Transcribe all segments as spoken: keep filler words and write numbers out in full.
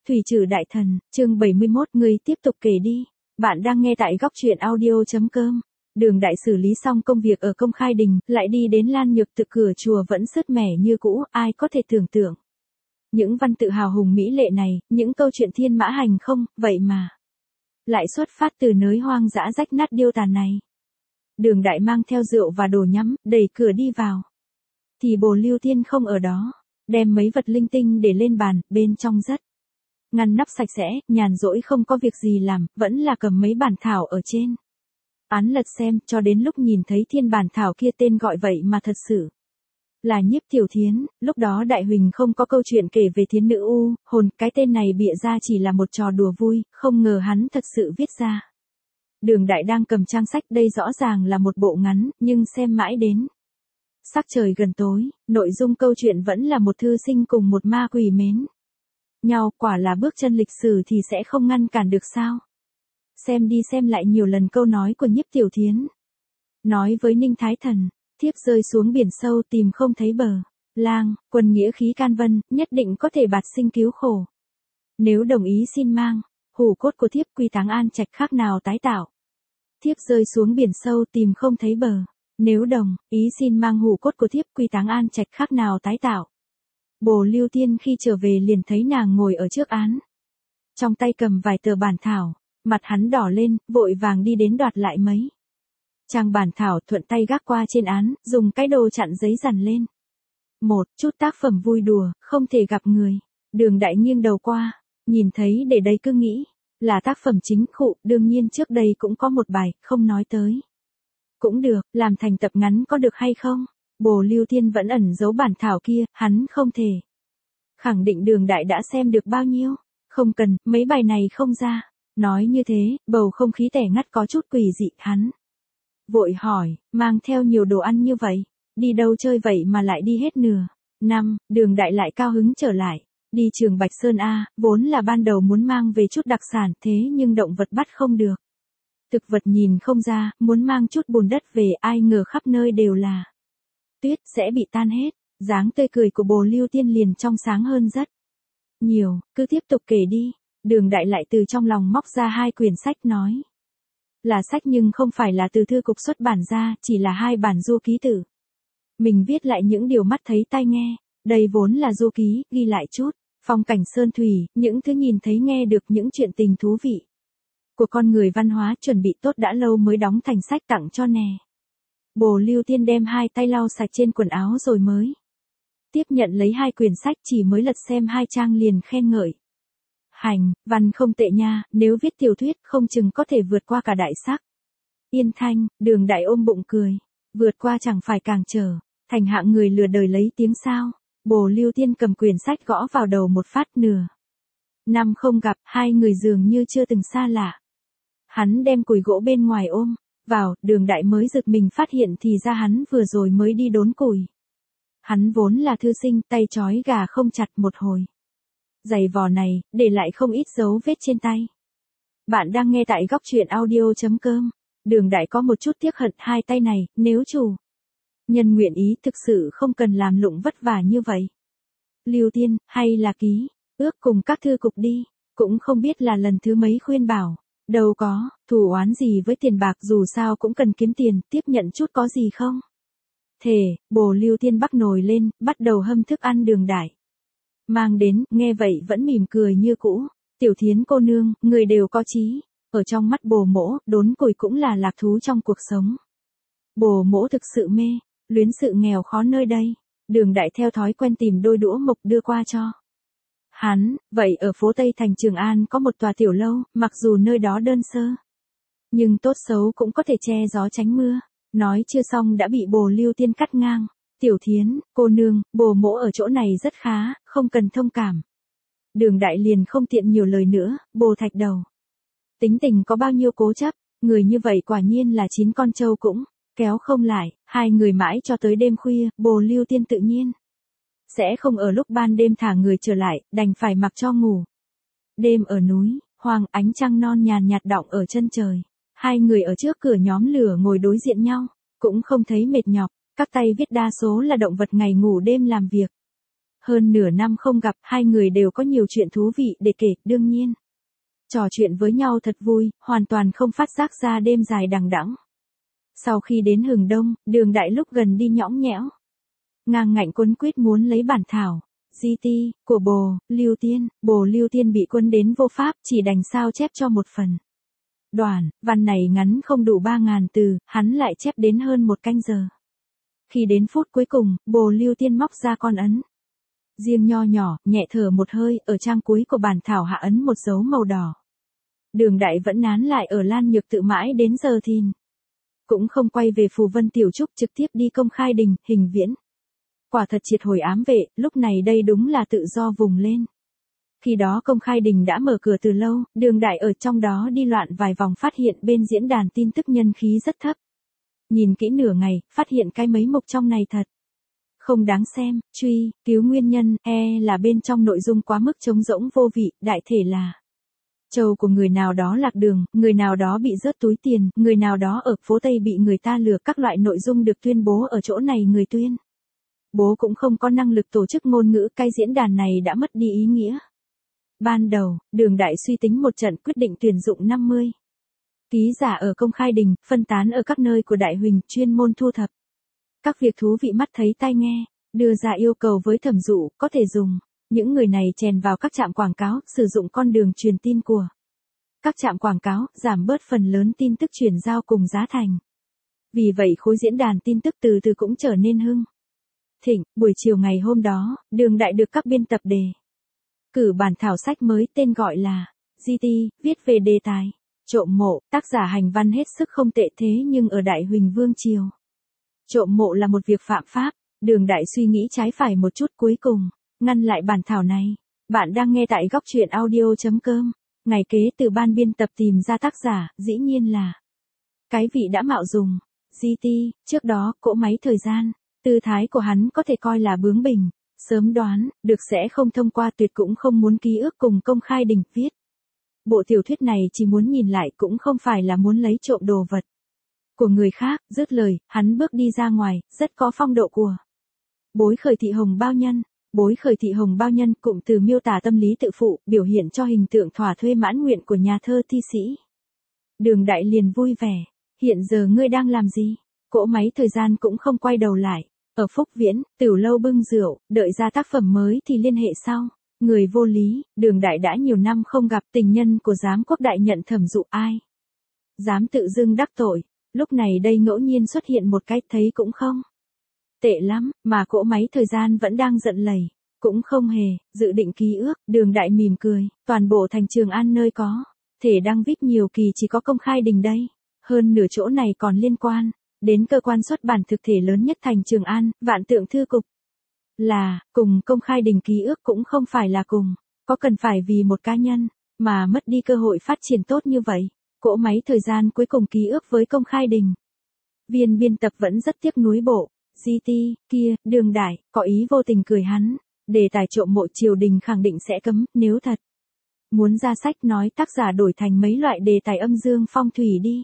Thủy Trử Đại Thần, chương bảy mươi mốt, người tiếp tục kể đi. Bạn đang nghe tại góc truyện audio chấm com. Đường Đại xử lý xong công việc ở Công Khai Đình, lại đi đến Lan Nhược Tự, cửa chùa vẫn sứt mẻ như cũ, ai có thể tưởng tượng. Những văn tự hào hùng mỹ lệ này, những câu chuyện thiên mã hành không, vậy mà lại xuất phát từ nơi hoang dã rách nát điêu tàn này. Đường Đại mang theo rượu và đồ nhắm, đẩy cửa đi vào. Thì Bồ Lưu Tiên không ở đó, đem mấy vật linh tinh để lên bàn, bên trong rất ngăn nắp sạch sẽ, nhàn rỗi không có việc gì làm, vẫn là cầm mấy bản thảo ở trên án lật xem, cho đến lúc nhìn thấy thiên bản thảo kia tên gọi vậy mà thật sự là Nhiếp Tiểu Thiến. Lúc đó Đại Huỳnh không có câu chuyện kể về thiến nữ u hồn, cái tên này bịa ra chỉ là một trò đùa vui, không ngờ hắn thật sự viết ra. Đường Đại đang cầm trang sách, đây rõ ràng là một bộ ngắn, nhưng xem mãi đến sắc trời gần tối, nội dung câu chuyện vẫn là một thư sinh cùng một ma quỷ mến nhau, quả là bước chân lịch sử thì sẽ không ngăn cản được sao. Xem đi xem lại nhiều lần câu nói của Nhiếp Tiểu Thiến. Nói với Ninh Thái Thần, thiếp rơi xuống biển sâu tìm không thấy bờ. Lang, quân nghĩa khí can vân, nhất định có thể bạt sinh cứu khổ. Nếu đồng ý xin mang, hủ cốt của thiếp quy táng An Trạch khác nào tái tạo. Thiếp rơi xuống biển sâu tìm không thấy bờ. Nếu đồng ý xin mang hủ cốt của thiếp quy táng An Trạch khác nào tái tạo. Bồ Lưu Tiên khi trở về liền thấy nàng ngồi ở trước án. Trong tay cầm vài tờ bản thảo, mặt hắn đỏ lên, vội vàng đi đến đoạt lại mấy trang bản thảo, thuận tay gác qua trên án, dùng cái đồ chặn giấy dằn lên. Một chút tác phẩm vui đùa, không thể gặp người. Đường Đại nghiêng đầu qua, nhìn thấy để đây cứ nghĩ là tác phẩm chính khụ, đương nhiên trước đây cũng có một bài, không nói tới. Cũng được, làm thành tập ngắn có được hay không? Bồ Lưu Tiên vẫn ẩn giấu bản thảo kia, hắn không thể khẳng định Đường Đại đã xem được bao nhiêu. Không cần, mấy bài này không ra. Nói như thế, bầu không khí tẻ ngắt có chút quỷ dị, hắn vội hỏi, mang theo nhiều đồ ăn như vậy, đi đâu chơi vậy mà lại đi hết nửa năm. Đường Đại lại cao hứng trở lại, đi Trường Bạch Sơn a, vốn là ban đầu muốn mang về chút đặc sản, thế nhưng động vật bắt không được. Thực vật nhìn không ra, muốn mang chút bùn đất về, ai ngờ khắp nơi đều là tuyết, sẽ bị tan hết. Dáng tươi cười của Bồ Lưu Tiên liền trong sáng hơn rất nhiều, cứ tiếp tục kể đi. Đường Đại lại từ trong lòng móc ra hai quyển sách, nói là sách nhưng không phải là từ thư cục xuất bản ra, chỉ là hai bản du ký tử. Mình viết lại những điều mắt thấy tai nghe, đây vốn là du ký, ghi lại chút phong cảnh sơn thủy, những thứ nhìn thấy nghe được, những chuyện tình thú vị của con người, văn hóa, chuẩn bị tốt đã lâu mới đóng thành sách tặng cho nè. Bồ Lưu Tiên đem hai tay lau sạch trên quần áo rồi mới tiếp nhận lấy hai quyển sách, chỉ mới lật xem hai trang liền khen ngợi. Hành, văn không tệ nha, nếu viết tiểu thuyết không chừng có thể vượt qua cả đại sắc. Yên Thanh, Đường Đại ôm bụng cười, vượt qua chẳng phải càng trở thành hạng người lừa đời lấy tiếng sao. Bồ Lưu Tiên cầm quyển sách gõ vào đầu một phát, nửa năm không gặp, hai người dường như chưa từng xa lạ. Hắn đem cùi gỗ bên ngoài ôm vào, Đường Đại mới giật mình phát hiện thì ra hắn vừa rồi mới đi đốn củi. Hắn vốn là thư sinh, tay trói gà không chặt, một hồi giày vò này, để lại không ít dấu vết trên tay. Bạn đang nghe tại góc truyện audio chấm com. Đường Đại có một chút tiếc hận hai tay này, nếu chủ nhân nguyện ý thực sự không cần làm lụng vất vả như vậy. Lưu Tiên, hay là ký ước cùng các thư cục đi, cũng không biết là lần thứ mấy khuyên bảo. Đâu có, thù oán gì với tiền bạc, dù sao cũng cần kiếm tiền, tiếp nhận chút có gì không? Thề, Bồ Lưu Tiên bắc nồi lên, bắt đầu hâm thức ăn Đường Đại mang đến, nghe vậy vẫn mỉm cười như cũ. Tiểu Thiến cô nương, người đều có trí. Ở trong mắt Bồ Mỗ, đốn củi cũng là lạc thú trong cuộc sống. Bồ Mỗ thực sự mê luyến sự nghèo khó nơi đây. Đường Đại theo thói quen tìm đôi đũa mộc đưa qua cho hắn. Vậy ở phố Tây thành Trường An có một tòa tiểu lâu, mặc dù nơi đó đơn sơ, nhưng tốt xấu cũng có thể che gió tránh mưa. Nói chưa xong đã bị Bồ Lưu Tiên cắt ngang. Tiểu Thiến, cô nương, Bồ Mỗ ở chỗ này rất khá, không cần thông cảm. Đường Đại liền không tiện nhiều lời nữa, Bồ Thạch Đầu tính tình có bao nhiêu cố chấp, người như vậy quả nhiên là chín con trâu cũng kéo không lại. Hai người mãi cho tới đêm khuya, Bồ Lưu Tiên tự nhiên sẽ không ở lúc ban đêm thả người trở lại, đành phải mặc cho ngủ. Đêm ở núi hoang, ánh trăng non nhàn nhạt đọng ở chân trời. Hai người ở trước cửa nhóm lửa ngồi đối diện nhau, cũng không thấy mệt nhọc. Các tay viết đa số là động vật ngày ngủ đêm làm việc. Hơn nửa năm không gặp, hai người đều có nhiều chuyện thú vị để kể, đương nhiên. Trò chuyện với nhau thật vui, hoàn toàn không phát giác ra đêm dài đằng đẵng. Sau khi đến hừng đông, Đường Đại lúc gần đi nhõng nhẽo. Ngang ngạnh quấn quýt muốn lấy bản thảo. Di ti, của bồ, Lưu Tiên, bồ Lưu Tiên bị quân đến vô pháp, chỉ đành sao chép cho một phần. Đoàn, văn này ngắn không đủ ba ngàn từ, hắn lại chép đến hơn một canh giờ. Khi đến phút cuối cùng, bồ Lưu Tiên móc ra con ấn. Riêng nho nhỏ, nhẹ thở một hơi, ở trang cuối của bản thảo hạ ấn một dấu màu đỏ. Đường Đại vẫn nán lại ở Lan Nhược Tự mãi đến giờ thìn. Cũng không quay về Phù Vân Tiểu Trúc trực tiếp đi Công Khai Đình, Hình Viễn. Quả thật triệt hồi ám vệ, lúc này đây đúng là tự do vùng lên. Khi đó Công Khai Đình đã mở cửa từ lâu, Đường Đại ở trong đó đi loạn vài vòng phát hiện bên diễn đàn tin tức nhân khí rất thấp. Nhìn kỹ nửa ngày, phát hiện cái mấy mục trong này thật không đáng xem, truy, cứu nguyên nhân, e là bên trong nội dung quá mức trống rỗng vô vị, đại thể là trâu của người nào đó lạc đường, người nào đó bị rớt túi tiền, người nào đó ở phố Tây bị người ta lừa, các loại nội dung được tuyên bố ở chỗ này người tuyên bố cũng không có năng lực tổ chức ngôn ngữ, cái diễn đàn này đã mất đi ý nghĩa. Ban đầu, Đường Đại suy tính một trận quyết định tuyển dụng năm mươi ký giả ở Công Khai Đình, phân tán ở các nơi của Đại Huỳnh, chuyên môn thu thập các việc thú vị mắt thấy tai nghe, đưa ra yêu cầu với Thẩm Dụ, có thể dùng những người này chèn vào các trạm quảng cáo, sử dụng con đường truyền tin của các trạm quảng cáo, giảm bớt phần lớn tin tức chuyển giao cùng giá thành. Vì vậy khối diễn đàn tin tức từ từ cũng trở nên hưng thịnh. Buổi chiều ngày hôm đó, Đường Đại được các biên tập đề cử bản thảo sách mới tên gọi là giê tê, viết về đề tài trộm mộ, tác giả hành văn hết sức không tệ, thế nhưng ở Đại Huỳnh Vương triều, trộm mộ là một việc phạm pháp. Đường Đại suy nghĩ trái phải một chút, cuối cùng ngăn lại bản thảo này. Bạn đang nghe tại góc truyện audio chấm com. Ngày kế từ ban biên tập tìm ra tác giả, dĩ nhiên là cái vị đã mạo dùng giê tê. Trước đó, cỗ máy thời gian, tư thái của hắn có thể coi là bướng bỉnh, sớm đoán được sẽ không thông qua, tuyệt cũng không muốn ký ức cùng Công Khai Đình viết. Bộ tiểu thuyết này chỉ muốn nhìn lại, cũng không phải là muốn lấy trộm đồ vật của người khác. Dứt lời, hắn bước đi ra ngoài, rất có phong độ của Bối Khởi Thị Hồng Bao Nhân. Bối Khởi Thị Hồng Bao Nhân, cụm từ miêu tả tâm lý tự phụ, biểu hiện cho hình tượng thỏa thuê mãn nguyện của nhà thơ thi sĩ. Đường Đại liền vui vẻ. Hiện giờ ngươi đang làm gì? Cỗ máy thời gian cũng không quay đầu lại. Ở Phúc Viễn, Tửu Lâu bưng rượu, đợi ra tác phẩm mới thì liên hệ sau. Người vô lý, Đường Đại đã nhiều năm không gặp, tình nhân của giám quốc đại nhận Thẩm Dụ, ai dám tự dưng đắc tội. Lúc này đây ngẫu nhiên xuất hiện một cái, thấy cũng không tệ lắm, mà cỗ máy thời gian vẫn đang giận lầy. Cũng không hề, dự định ký ước. Đường Đại mỉm cười, toàn bộ thành Trường An nơi có thể đăng vip nhiều kỳ chỉ có Công Khai Đình đây. Hơn nửa chỗ này còn liên quan đến cơ quan xuất bản thực thể lớn nhất thành Trường An, Vạn Tượng Thư Cục. Là, cùng Công Khai Đình ký ước cũng không phải là cùng, có cần phải vì một cá nhân mà mất đi cơ hội phát triển tốt như vậy. Cỗ máy thời gian cuối cùng ký ước với Công Khai Đình. Viên biên tập vẫn rất tiếc nuối bộ giê tê kia. Đường Đại có ý vô tình cười hắn. Đề tài trộm mộ triều đình khẳng định sẽ cấm, nếu thật muốn ra sách nói tác giả đổi thành mấy loại đề tài âm dương phong thủy đi.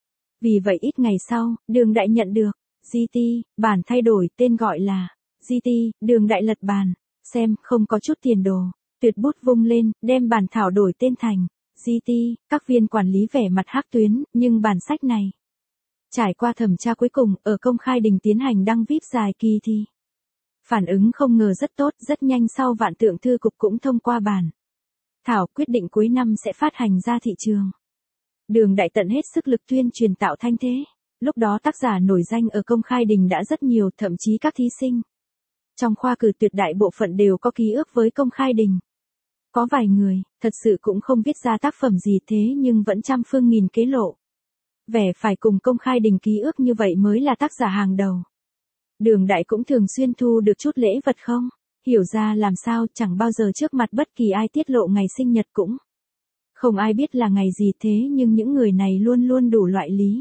Vì vậy ít ngày sau, Đường Đại nhận được giê tê, bản thay đổi tên gọi là giê tê. Đường Đại lật bàn, xem không có chút tiền đồ, tuyệt bút vung lên, đem bản thảo đổi tên thành giê tê. Các viên quản lý vẻ mặt hắc tuyến, nhưng bản sách này trải qua thẩm tra cuối cùng, ở Công Khai Đình tiến hành đăng vip dài kỳ thì phản ứng không ngờ rất tốt. Rất nhanh sau Vạn Tượng Thư Cục cũng thông qua bản thảo, quyết định cuối năm sẽ phát hành ra thị trường. Đường Đại tận hết sức lực tuyên truyền tạo thanh thế. Lúc đó tác giả nổi danh ở Công Khai Đình đã rất nhiều, thậm chí các thí sinh trong khoa cử tuyệt đại bộ phận đều có ký ức với Công Khai Đình. Có vài người, thật sự cũng không viết ra tác phẩm gì, thế nhưng vẫn trăm phương nghìn kế lộ vẻ phải cùng Công Khai Đình ký ước, như vậy mới là tác giả hàng đầu. Đường Đại cũng thường xuyên thu được chút lễ vật không hiểu ra làm sao, chẳng bao giờ trước mặt bất kỳ ai tiết lộ ngày sinh nhật, cũng không ai biết là ngày gì, thế nhưng những người này luôn luôn đủ loại lý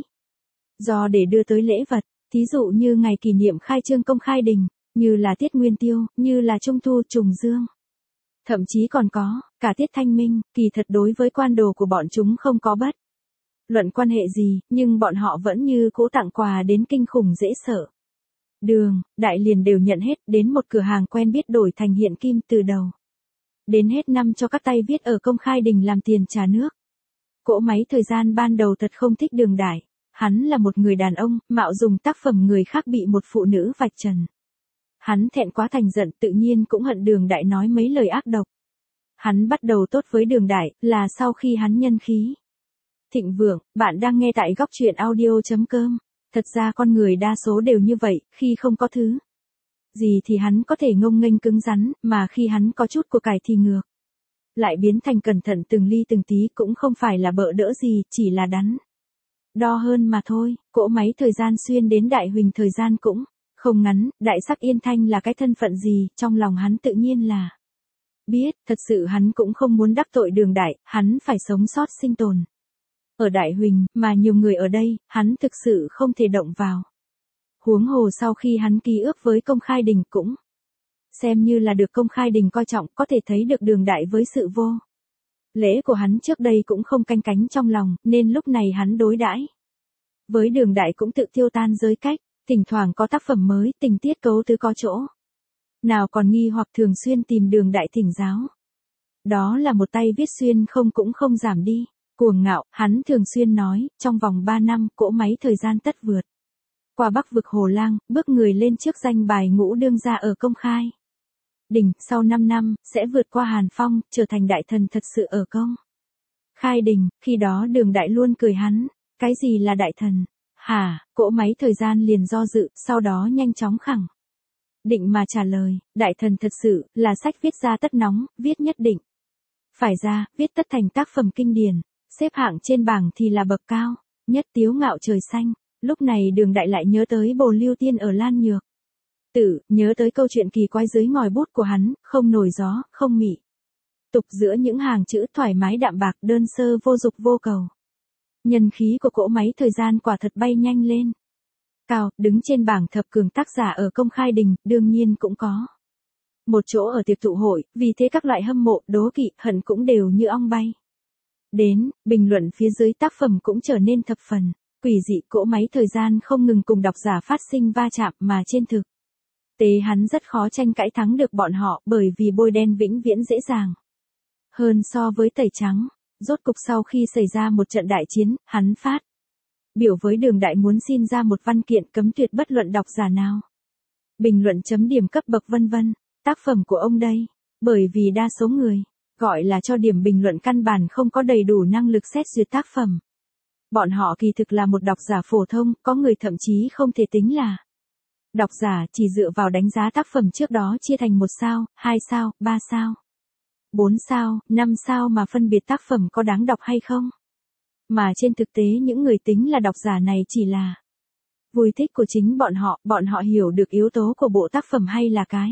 do để đưa tới lễ vật. Thí dụ như ngày kỷ niệm khai trương Công Khai Đình, như là tiết Nguyên Tiêu, như là Trung Thu, Trùng Dương. Thậm chí còn có cả tiết Thanh Minh. Kỳ thật đối với quan đồ của bọn chúng không có bất luận quan hệ gì, nhưng bọn họ vẫn như cố tặng quà đến kinh khủng dễ sợ. Đường, đại liền đều nhận hết, đến một cửa hàng quen biết đổi thành hiện kim từ đầu. Đến hết năm cho các tay viết ở công khai đình làm tiền trả nước. Cỗ máy thời gian ban đầu thật không thích Đường Đại. Hắn là một người đàn ông, mạo dùng tác phẩm người khác bị một phụ nữ vạch trần. Hắn thẹn quá thành giận, tự nhiên cũng hận Đường Đại nói mấy lời ác độc. Hắn bắt đầu tốt với Đường Đại, là sau khi hắn nhân khí. Thịnh vượng, bạn đang nghe tại góc truyện audio.com. Thật ra con người đa số đều như vậy, khi không có thứ gì thì hắn có thể ngông nghênh cứng rắn, mà khi hắn có chút của cải thì ngược. Lại biến thành cẩn thận từng ly từng tí, cũng không phải là bợ đỡ gì, chỉ là đắn đo hơn mà thôi. Cỗ máy thời gian xuyên đến Đại Huỳnh thời gian cũng không ngắn. Đại sắc Yên Thanh là cái thân phận gì, trong lòng hắn tự nhiên là biết. Thật sự hắn cũng không muốn đắc tội Đường Đại, hắn phải sống sót sinh tồn ở Đại Huỳnh, mà nhiều người ở đây, hắn thực sự không thể động vào. Huống hồ sau khi hắn ký ước với công khai đình cũng xem như là được công khai đình coi trọng, có thể thấy được Đường Đại với sự vô lễ của hắn trước đây cũng không canh cánh trong lòng, nên lúc này hắn đối đãi với Đường Đại cũng tự tiêu tan giới cách, thỉnh thoảng có tác phẩm mới, tình tiết cấu tứ có chỗ nào còn nghi hoặc thường xuyên tìm Đường Đại thỉnh giáo. Đó là một tay viết xuyên không cũng không giảm đi. Cuồng ngạo, hắn thường xuyên nói, trong vòng ba năm, cỗ máy thời gian tất vượt qua Bắc vực Hồ Lang, bước người lên trước danh bài ngũ đương gia ở công khai đình, sau năm năm, sẽ vượt qua Hàn Phong, trở thành đại thần thật sự ở công khai đình. Khi đó Đường Đại luôn cười hắn, cái gì là đại thần? Hả? Cỗ máy thời gian liền do dự, sau đó nhanh chóng khẳng định mà trả lời, đại thần thật sự, là sách viết ra tất nóng, viết nhất định phải ra, viết tất thành tác phẩm kinh điển, xếp hạng trên bảng thì là bậc cao, nhất tiếu ngạo trời xanh. Lúc này Đường Đại lại nhớ tới Bồn Lưu Tiên ở Lan Nhược Tử, nhớ tới câu chuyện kỳ quái dưới ngòi bút của hắn, không nổi gió, không mị tục giữa những hàng chữ thoải mái đạm bạc, đơn sơ vô dục vô cầu. Nhân khí của cỗ máy thời gian quả thật bay nhanh lên cao, đứng trên bảng thập cường tác giả ở công khai đình, đương nhiên cũng có một chỗ ở tiệc tụ hội, vì thế các loại hâm mộ, đố kỵ, hận cũng đều như ong bay đến. Bình luận phía dưới tác phẩm cũng trở nên thập phần quỷ dị. Cỗ máy thời gian không ngừng cùng độc giả phát sinh va chạm, mà trên thực tế hắn rất khó tranh cãi thắng được bọn họ, bởi vì bôi đen vĩnh viễn dễ dàng hơn so với tẩy trắng. Rốt cục sau khi xảy ra một trận đại chiến, hắn phát biểu với Đường Đại muốn xin ra một văn kiện cấm tuyệt bất luận độc giả nào bình luận chấm điểm cấp bậc vân vân tác phẩm của ông đây, bởi vì đa số người gọi là cho điểm bình luận căn bản không có đầy đủ năng lực xét duyệt tác phẩm. Bọn họ kỳ thực là một độc giả phổ thông, có người thậm chí không thể tính là độc giả, chỉ dựa vào đánh giá tác phẩm trước đó chia thành một sao, hai sao, ba sao, bốn sao, năm sao mà phân biệt tác phẩm có đáng đọc hay không. Mà trên thực tế những người tính là độc giả này chỉ là vui thích của chính bọn họ, bọn họ hiểu được yếu tố của bộ tác phẩm hay là cái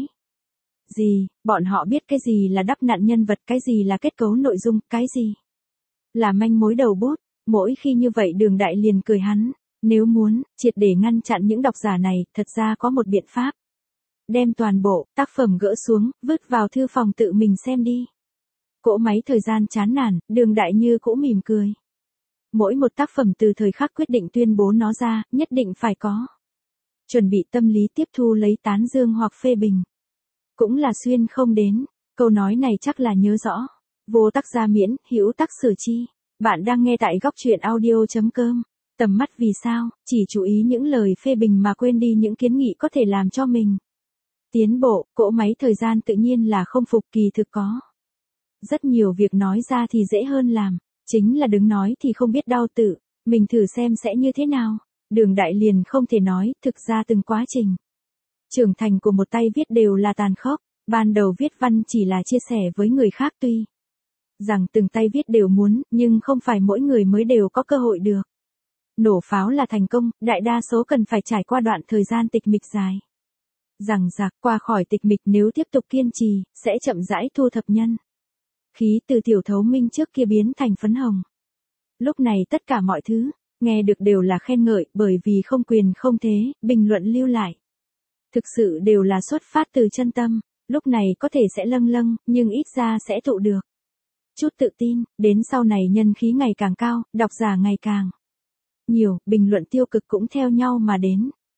gì, bọn họ biết cái gì là đắp nặn nhân vật, cái gì là kết cấu nội dung, cái gì là manh mối đầu bút. Mỗi khi như vậy Đường Đại liền cười hắn, nếu muốn triệt để ngăn chặn những độc giả này, thật ra có một biện pháp. Đem toàn bộ tác phẩm gỡ xuống, vứt vào thư phòng tự mình xem đi. Cỗ máy thời gian chán nản, Đường Đại như cũ mỉm cười. Mỗi một tác phẩm từ thời khắc quyết định tuyên bố nó ra, nhất định phải có chuẩn bị tâm lý tiếp thu lấy tán dương hoặc phê bình. Cũng là xuyên không đến. Câu nói này chắc là nhớ rõ. Vô tác gia miễn, hữu tác sử chi. Bạn đang nghe tại góc truyện audio.com. Tầm mắt vì sao, chỉ chú ý những lời phê bình mà quên đi những kiến nghị có thể làm cho mình tiến bộ. Cỗ máy thời gian tự nhiên là không phục, kỳ thực có rất nhiều việc nói ra thì dễ hơn làm, chính là đứng nói thì không biết đau tự, mình thử xem sẽ như thế nào. Đường Đại liền không thể nói, thực ra từng quá trình trưởng thành của một tay viết đều là tàn khốc. Ban đầu viết văn chỉ là chia sẻ với người khác, tuy rằng từng tay viết đều muốn, nhưng không phải mỗi người mới đều có cơ hội được. Nổ pháo là thành công, đại đa số cần phải trải qua đoạn thời gian tịch mịch dài. Rằng rạc qua khỏi tịch mịch, nếu tiếp tục kiên trì, sẽ chậm rãi thu thập nhân khí từ tiểu thấu minh trước kia biến thành phấn hồng. Lúc này tất cả mọi thứ, nghe được đều là khen ngợi, bởi vì không quyền không thế, bình luận lưu lại. Thực sự đều là xuất phát từ chân tâm, lúc này có thể sẽ lâng lâng, nhưng ít ra sẽ tụ được chút tự tin. Đến sau này nhân khí ngày càng cao, độc giả ngày càng nhiều, bình luận tiêu cực cũng theo nhau mà đến.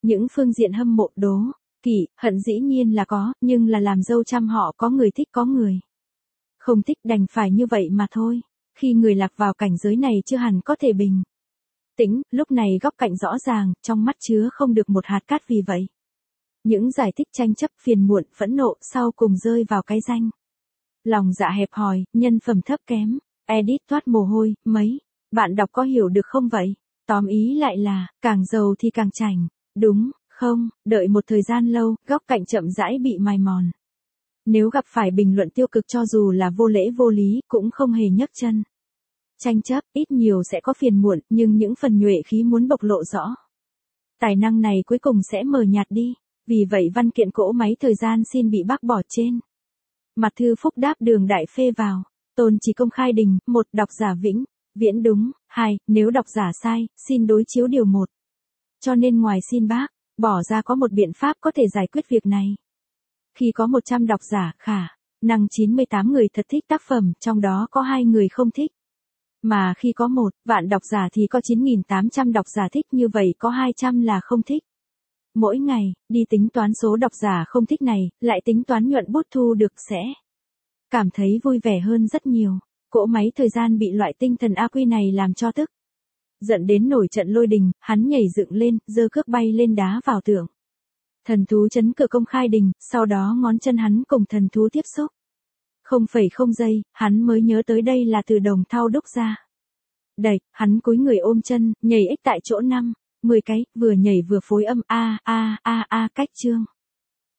Những phương diện hâm mộ, đố, kỵ, hận dĩ nhiên là có, nhưng là làm dâu trăm họ có người thích có người không thích, đành phải như vậy mà thôi. Khi người lạc vào cảnh giới này chưa hẳn có thể bình tĩnh, lúc này góc cạnh rõ ràng, trong mắt chứa không được một hạt cát, vì vậy những giải thích tranh chấp, phiền muộn, phẫn nộ sau cùng rơi vào cái danh lòng dạ hẹp hòi, nhân phẩm thấp kém. Edit toát mồ hôi, mấy bạn đọc có hiểu được không vậy? Tóm ý lại là, càng giàu thì càng chảnh, đúng không? Đợi một thời gian lâu, góc cạnh chậm rãi bị mài mòn. Nếu gặp phải bình luận tiêu cực cho dù là vô lễ vô lý, cũng không hề nhấc chân tranh chấp, ít nhiều sẽ có phiền muộn, nhưng những phần nhuệ khí muốn bộc lộ rõ tài năng này cuối cùng sẽ mờ nhạt đi. Vì vậy văn kiện cỗ máy thời gian xin bị bác bỏ trên mặt thư phúc đáp Đường Đại phê vào. Tôn chỉ công khai đình. Một. Độc giả vĩnh viễn đúng. Hai. Nếu độc giả sai, xin đối chiếu điều một. Cho nên ngoài xin bác bỏ ra có một biện pháp có thể giải quyết việc này. Khi có một trăm độc giả, khả năng chín mươi tám người thật thích tác phẩm, trong đó có hai người không thích. Mà khi có một vạn độc giả thì có chín nghìn tám trăm độc giả thích, như vậy có hai trăm là không thích. Mỗi ngày, đi tính toán số độc giả không thích này, lại tính toán nhuận bút thu được sẽ cảm thấy vui vẻ hơn rất nhiều. Cỗ máy thời gian bị loại tinh thần A Quy này làm cho tức giận đến nổi trận lôi đình, hắn nhảy dựng lên, giơ cước bay lên đá vào tường. Thần thú chấn cửa công khai đình, sau đó ngón chân hắn cùng thần thú tiếp xúc. Không phẩy không giây, hắn mới nhớ tới đây là từ đồng thau đúc ra. Đẩy, hắn cúi người ôm chân, nhảy ích tại chỗ năm, mười cái, vừa nhảy vừa phối âm a a a a cách chương.